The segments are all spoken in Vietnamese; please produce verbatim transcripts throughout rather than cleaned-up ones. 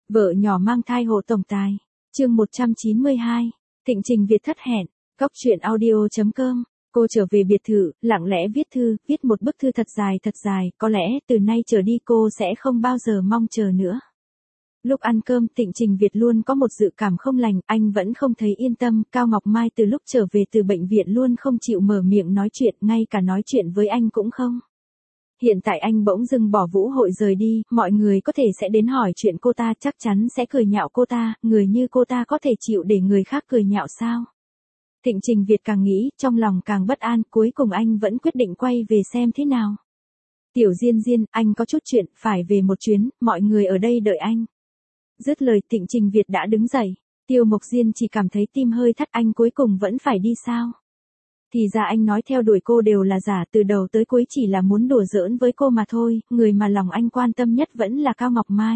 Vợ nhỏ mang thai hộ tổng tài. Chương một trăm chín mươi hai. Thịnh Trình Việt thất hẹn. Góc truyện audio chấm com. Cô trở về biệt thự, lặng lẽ viết thư, viết một bức thư thật dài thật dài, có lẽ từ nay trở đi cô sẽ không bao giờ mong chờ nữa. Lúc ăn cơm, Thịnh Trình Việt luôn có một dự cảm không lành, anh vẫn không thấy yên tâm, Cao Ngọc Mai từ lúc trở về từ bệnh viện luôn không chịu mở miệng nói chuyện, ngay cả nói chuyện với anh cũng không. Hiện tại anh bỗng dưng bỏ vũ hội rời đi, mọi người có thể sẽ đến hỏi chuyện cô ta, chắc chắn sẽ cười nhạo cô ta, người như cô ta có thể chịu để người khác cười nhạo sao? Thịnh Trình Việt càng nghĩ, trong lòng càng bất an, cuối cùng anh vẫn quyết định quay về xem thế nào. Tiểu Diên Diên, anh có chút chuyện, phải về một chuyến, mọi người ở đây đợi anh. Dứt lời Thịnh Trình Việt đã đứng dậy, Tiêu Mộc Diên chỉ cảm thấy tim hơi thắt, anh cuối cùng vẫn phải đi sao? Thì ra anh nói theo đuổi cô đều là giả, từ đầu tới cuối chỉ là muốn đùa giỡn với cô mà thôi, người mà lòng anh quan tâm nhất vẫn là Cao Ngọc Mai.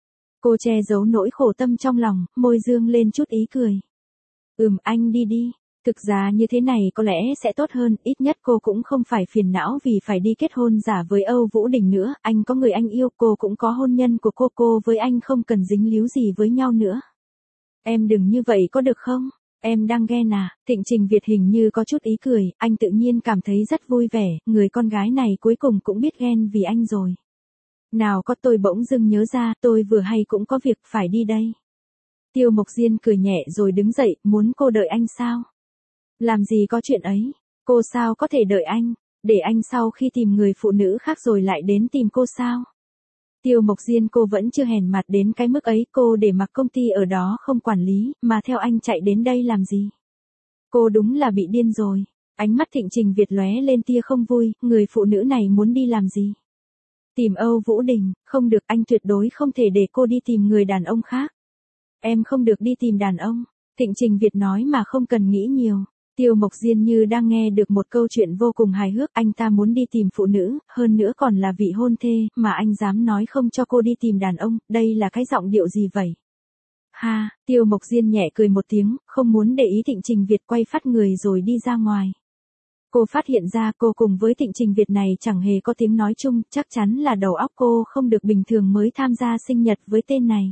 Cô che giấu nỗi khổ tâm trong lòng, môi dương lên chút ý cười. Ừm, anh đi đi, thực ra như thế này có lẽ sẽ tốt hơn, ít nhất cô cũng không phải phiền não vì phải đi kết hôn giả với Âu Vũ Đình nữa, anh có người anh yêu, cô cũng có hôn nhân của cô, cô với anh không cần dính líu gì với nhau nữa. Em đừng như vậy có được không? Em đang ghen à? Thịnh Trình Việt hình như có chút ý cười, anh tự nhiên cảm thấy rất vui vẻ, người con gái này cuối cùng cũng biết ghen vì anh rồi. Nào có, tôi bỗng dưng nhớ ra, tôi vừa hay cũng có việc phải đi đây. Tiêu Mộc Diên cười nhẹ rồi đứng dậy, muốn cô đợi anh sao? Làm gì có chuyện ấy, cô sao có thể đợi anh, để anh sau khi tìm người phụ nữ khác rồi lại đến tìm cô sao? Tiêu Mộc Diên, cô vẫn chưa hèn mặt đến cái mức ấy, cô để mặc công ty ở đó không quản lý, mà theo anh chạy đến đây làm gì? Cô đúng là bị điên rồi. Ánh mắt Thịnh Trình Việt lóe lên tia không vui, người phụ nữ này muốn đi làm gì? Tìm Âu Vũ Đình, không được, anh tuyệt đối không thể để cô đi tìm người đàn ông khác. Em không được đi tìm đàn ông, Thịnh Trình Việt nói mà không cần nghĩ nhiều. Tiêu Mộc Diên như đang nghe được một câu chuyện vô cùng hài hước, anh ta muốn đi tìm phụ nữ, hơn nữa còn là vị hôn thê, mà anh dám nói không cho cô đi tìm đàn ông, đây là cái giọng điệu gì vậy? Ha, Tiêu Mộc Diên nhẹ cười một tiếng, không muốn để ý Thịnh Trình Việt, quay phát người rồi đi ra ngoài. Cô phát hiện ra cô cùng với Thịnh Trình Việt này chẳng hề có tiếng nói chung, chắc chắn là đầu óc cô không được bình thường mới tham gia sinh nhật với tên này.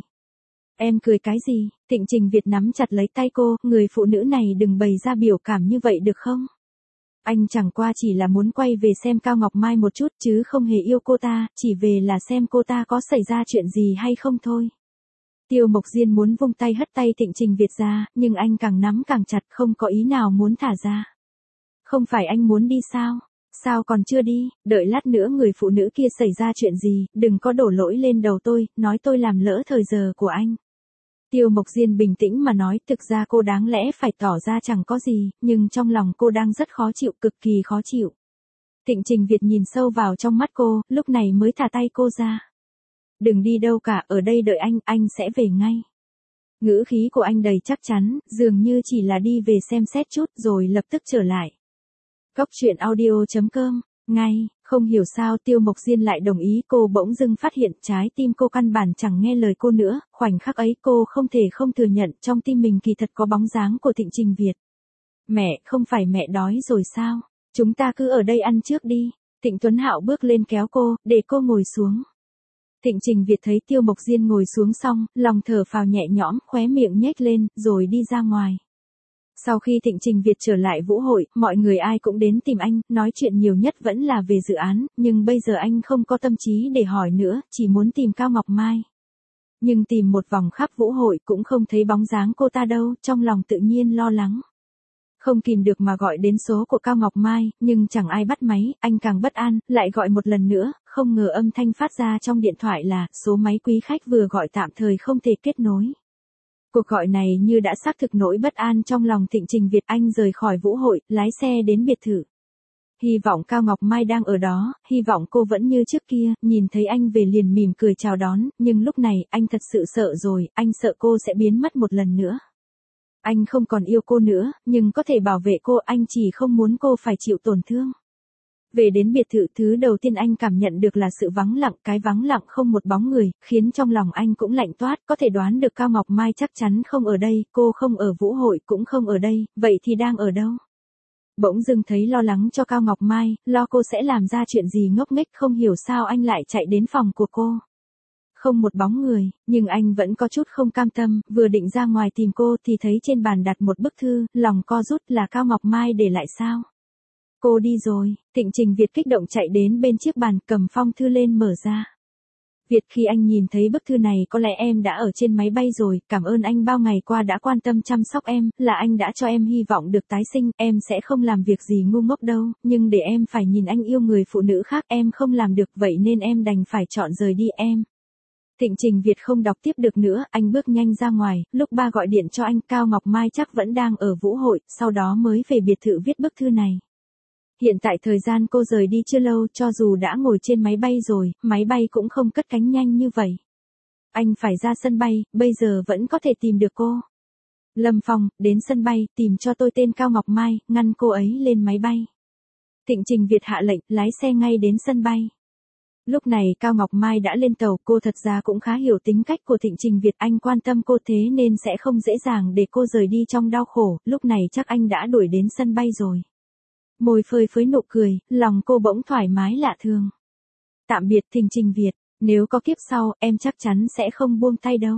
Em cười cái gì? Thịnh Trình Việt nắm chặt lấy tay cô, người phụ nữ này đừng bày ra biểu cảm như vậy được không? Anh chẳng qua chỉ là muốn quay về xem Cao Ngọc Mai một chút chứ không hề yêu cô ta, chỉ về là xem cô ta có xảy ra chuyện gì hay không thôi. Tiêu Mộc Diên muốn vung tay hất tay Thịnh Trình Việt ra, nhưng anh càng nắm càng chặt, không có ý nào muốn thả ra. Không phải anh muốn đi sao? Sao còn chưa đi, đợi lát nữa người phụ nữ kia xảy ra chuyện gì, đừng có đổ lỗi lên đầu tôi, nói tôi làm lỡ thời giờ của anh. Tiêu Mộc Diên bình tĩnh mà nói, thực ra cô đáng lẽ phải tỏ ra chẳng có gì, nhưng trong lòng cô đang rất khó chịu, cực kỳ khó chịu. Thịnh Trình Việt nhìn sâu vào trong mắt cô, lúc này mới thả tay cô ra. Đừng đi đâu cả, ở đây đợi anh, anh sẽ về ngay. Ngữ khí của anh đầy chắc chắn, dường như chỉ là đi về xem xét chút rồi lập tức trở lại. Góc truyện audio chấm com. Ngay, không hiểu sao Tiêu Mộc Diên lại đồng ý, cô bỗng dưng phát hiện trái tim cô căn bản chẳng nghe lời cô nữa, khoảnh khắc ấy cô không thể không thừa nhận trong tim mình kỳ thật có bóng dáng của Thịnh Trình Việt. Mẹ, không phải mẹ đói rồi sao? Chúng ta cứ ở đây ăn trước đi. Thịnh Tuấn Hạo bước lên kéo cô, để cô ngồi xuống. Thịnh Trình Việt thấy Tiêu Mộc Diên ngồi xuống xong, lòng thở phào nhẹ nhõm, khóe miệng nhếch lên, rồi đi ra ngoài. Sau khi Thịnh Trình Việt trở lại vũ hội, mọi người ai cũng đến tìm anh, nói chuyện nhiều nhất vẫn là về dự án, nhưng bây giờ anh không có tâm trí để hỏi nữa, chỉ muốn tìm Cao Ngọc Mai. Nhưng tìm một vòng khắp vũ hội cũng không thấy bóng dáng cô ta đâu, trong lòng tự nhiên lo lắng. Không kìm được mà gọi đến số của Cao Ngọc Mai, nhưng chẳng ai bắt máy, anh càng bất an, lại gọi một lần nữa, không ngờ âm thanh phát ra trong điện thoại là, số máy quý khách vừa gọi tạm thời không thể kết nối. Cuộc gọi này như đã xác thực nỗi bất an trong lòng Thịnh Trình Việt, anh rời khỏi vũ hội, lái xe đến biệt thự. Hy vọng Cao Ngọc Mai đang ở đó, hy vọng cô vẫn như trước kia, nhìn thấy anh về liền mỉm cười chào đón, nhưng lúc này, anh thật sự sợ rồi, anh sợ cô sẽ biến mất một lần nữa. Anh không còn yêu cô nữa, nhưng có thể bảo vệ cô, anh chỉ không muốn cô phải chịu tổn thương. Về đến biệt thự, thứ đầu tiên anh cảm nhận được là sự vắng lặng, cái vắng lặng không một bóng người, khiến trong lòng anh cũng lạnh toát, có thể đoán được Cao Ngọc Mai chắc chắn không ở đây, cô không ở vũ hội cũng không ở đây, vậy thì đang ở đâu? Bỗng dưng thấy lo lắng cho Cao Ngọc Mai, lo cô sẽ làm ra chuyện gì ngốc nghếch, không hiểu sao anh lại chạy đến phòng của cô. Không một bóng người, nhưng anh vẫn có chút không cam tâm, vừa định ra ngoài tìm cô thì thấy trên bàn đặt một bức thư, lòng co rút là Cao Ngọc Mai để lại sao? Cô đi rồi, Thịnh Trình Việt kích động chạy đến bên chiếc bàn cầm phong thư lên mở ra. Việt, khi anh nhìn thấy bức thư này có lẽ em đã ở trên máy bay rồi, cảm ơn anh bao ngày qua đã quan tâm chăm sóc em, là anh đã cho em hy vọng được tái sinh, em sẽ không làm việc gì ngu ngốc đâu, nhưng để em phải nhìn anh yêu người phụ nữ khác em không làm được, vậy nên em đành phải chọn rời đi em. Thịnh Trình Việt không đọc tiếp được nữa, anh bước nhanh ra ngoài, lúc ba gọi điện cho anh, Cao Ngọc Mai chắc vẫn đang ở vũ hội, sau đó mới về biệt thự viết bức thư này. Hiện tại thời gian cô rời đi chưa lâu, cho dù đã ngồi trên máy bay rồi, máy bay cũng không cất cánh nhanh như vậy. Anh phải ra sân bay, bây giờ vẫn có thể tìm được cô. Lâm Phong, đến sân bay, tìm cho tôi tên Cao Ngọc Mai, ngăn cô ấy lên máy bay. Thịnh Trình Việt hạ lệnh, lái xe ngay đến sân bay. Lúc này Cao Ngọc Mai đã lên tàu, cô thật ra cũng khá hiểu tính cách của Thịnh Trình Việt, anh quan tâm cô thế nên sẽ không dễ dàng để cô rời đi trong đau khổ, lúc này chắc anh đã đuổi đến sân bay rồi. Môi phơi phới nụ cười, lòng cô bỗng thoải mái lạ thường. Tạm biệt Thịnh Trình Việt, nếu có kiếp sau, em chắc chắn sẽ không buông tay đâu.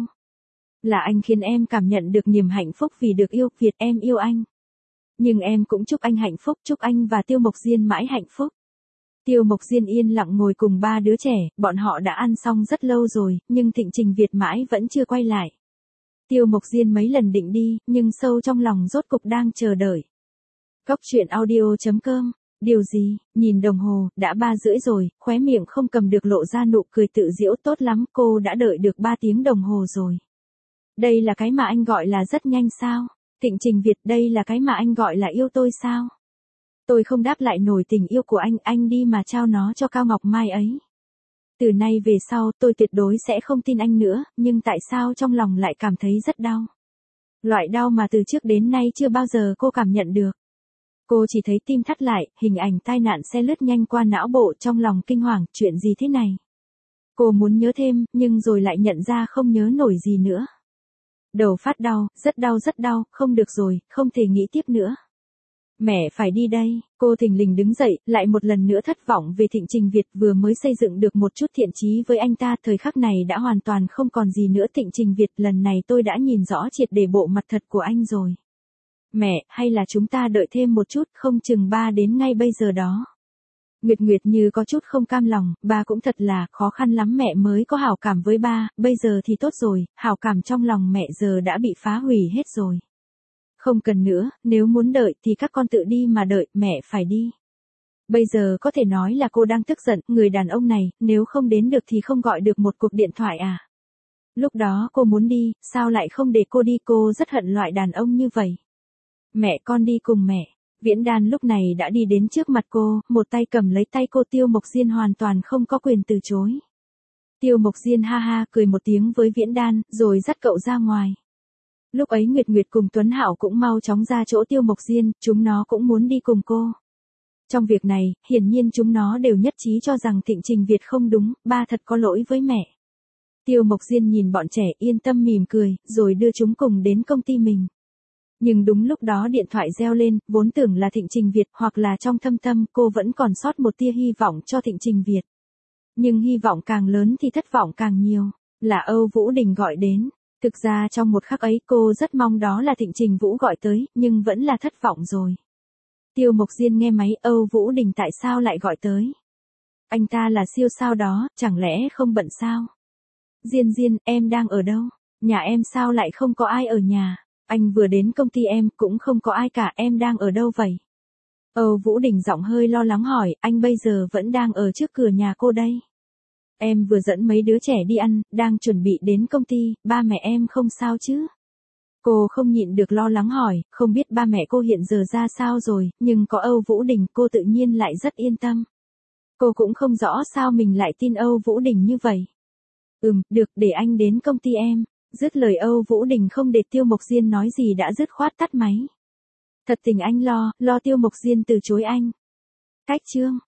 Là anh khiến em cảm nhận được niềm hạnh phúc vì được yêu, Việt em yêu anh. Nhưng em cũng chúc anh hạnh phúc, chúc anh và Tiêu Mộc Diên mãi hạnh phúc. Tiêu Mộc Diên yên lặng ngồi cùng ba đứa trẻ, bọn họ đã ăn xong rất lâu rồi, nhưng Thịnh Trình Việt mãi vẫn chưa quay lại. Tiêu Mộc Diên mấy lần định đi, nhưng sâu trong lòng rốt cục đang chờ đợi. Góc truyện audio chấm com, điều gì, nhìn đồng hồ, đã ba rưỡi rồi, khóe miệng không cầm được lộ ra nụ cười tự giễu, tốt lắm, cô đã đợi được ba tiếng đồng hồ rồi. Đây là cái mà anh gọi là rất nhanh sao? Thịnh Trình Việt, đây là cái mà anh gọi là yêu tôi sao? Tôi không đáp lại nổi tình yêu của anh, anh đi mà trao nó cho Cao Ngọc Mai ấy. Từ nay về sau, tôi tuyệt đối sẽ không tin anh nữa, nhưng tại sao trong lòng lại cảm thấy rất đau? Loại đau mà từ trước đến nay chưa bao giờ cô cảm nhận được. Cô chỉ thấy tim thắt lại, hình ảnh tai nạn xe lướt nhanh qua não bộ, trong lòng kinh hoàng, chuyện gì thế này? Cô muốn nhớ thêm, nhưng rồi lại nhận ra không nhớ nổi gì nữa. Đầu phát đau, rất đau rất đau, không được rồi, không thể nghĩ tiếp nữa. Mẹ phải đi đây, cô thình lình đứng dậy, lại một lần nữa thất vọng về Thịnh Trình Việt, vừa mới xây dựng được một chút thiện chí với anh ta, thời khắc này đã hoàn toàn không còn gì nữa. Thịnh Trình Việt, lần này tôi đã nhìn rõ triệt để bộ mặt thật của anh rồi. Mẹ, hay là chúng ta đợi thêm một chút, không chừng ba đến ngay bây giờ đó. Nguyệt Nguyệt như có chút không cam lòng, ba cũng thật là khó khăn lắm mẹ mới có hảo cảm với ba, bây giờ thì tốt rồi, hảo cảm trong lòng mẹ giờ đã bị phá hủy hết rồi. Không cần nữa, nếu muốn đợi thì các con tự đi mà đợi, mẹ phải đi. Bây giờ có thể nói là cô đang tức giận, người đàn ông này, nếu không đến được thì không gọi được một cuộc điện thoại à. Lúc đó cô muốn đi, sao lại không để cô đi, cô rất hận loại đàn ông như vậy. Mẹ con đi cùng mẹ. Viễn Đan lúc này đã đi đến trước mặt cô, một tay cầm lấy tay cô, Tiêu Mộc Diên hoàn toàn không có quyền từ chối. Tiêu Mộc Diên ha ha cười một tiếng với Viễn Đan, rồi dắt cậu ra ngoài. Lúc ấy Nguyệt Nguyệt cùng Tuấn Hạo cũng mau chóng ra chỗ Tiêu Mộc Diên, chúng nó cũng muốn đi cùng cô. Trong việc này, hiển nhiên chúng nó đều nhất trí cho rằng Thịnh Trình Việt không đúng, ba thật có lỗi với mẹ. Tiêu Mộc Diên nhìn bọn trẻ yên tâm mỉm cười, rồi đưa chúng cùng đến công ty mình. Nhưng đúng lúc đó điện thoại reo lên, vốn tưởng là Thịnh Trình Việt, hoặc là trong thâm tâm cô vẫn còn sót một tia hy vọng cho Thịnh Trình Việt. Nhưng hy vọng càng lớn thì thất vọng càng nhiều, là Âu Vũ Đình gọi đến. Thực ra trong một khắc ấy cô rất mong đó là Thịnh Trình Vũ gọi tới, nhưng vẫn là thất vọng rồi. Tiêu Mộc Diên nghe máy, Âu Vũ Đình tại sao lại gọi tới? Anh ta là siêu sao đó, chẳng lẽ không bận sao? Diên Diên, em đang ở đâu? Nhà em sao lại không có ai ở nhà? Anh vừa đến công ty em, cũng không có ai cả, em đang ở đâu vậy? Âu Vũ Đình giọng hơi lo lắng hỏi, anh bây giờ vẫn đang ở trước cửa nhà cô đây. Em vừa dẫn mấy đứa trẻ đi ăn, đang chuẩn bị đến công ty, ba mẹ em không sao chứ? Cô không nhịn được lo lắng hỏi, không biết ba mẹ cô hiện giờ ra sao rồi, nhưng có Âu Vũ Đình cô tự nhiên lại rất yên tâm. Cô cũng không rõ sao mình lại tin Âu Vũ Đình như vậy. Ừm, được, để anh đến công ty em. Dứt lời Âu Vũ Đình không để Tiêu Mộc Diên nói gì đã dứt khoát tắt máy. Thật tình anh lo, lo Tiêu Mộc Diên từ chối anh. Cách chương.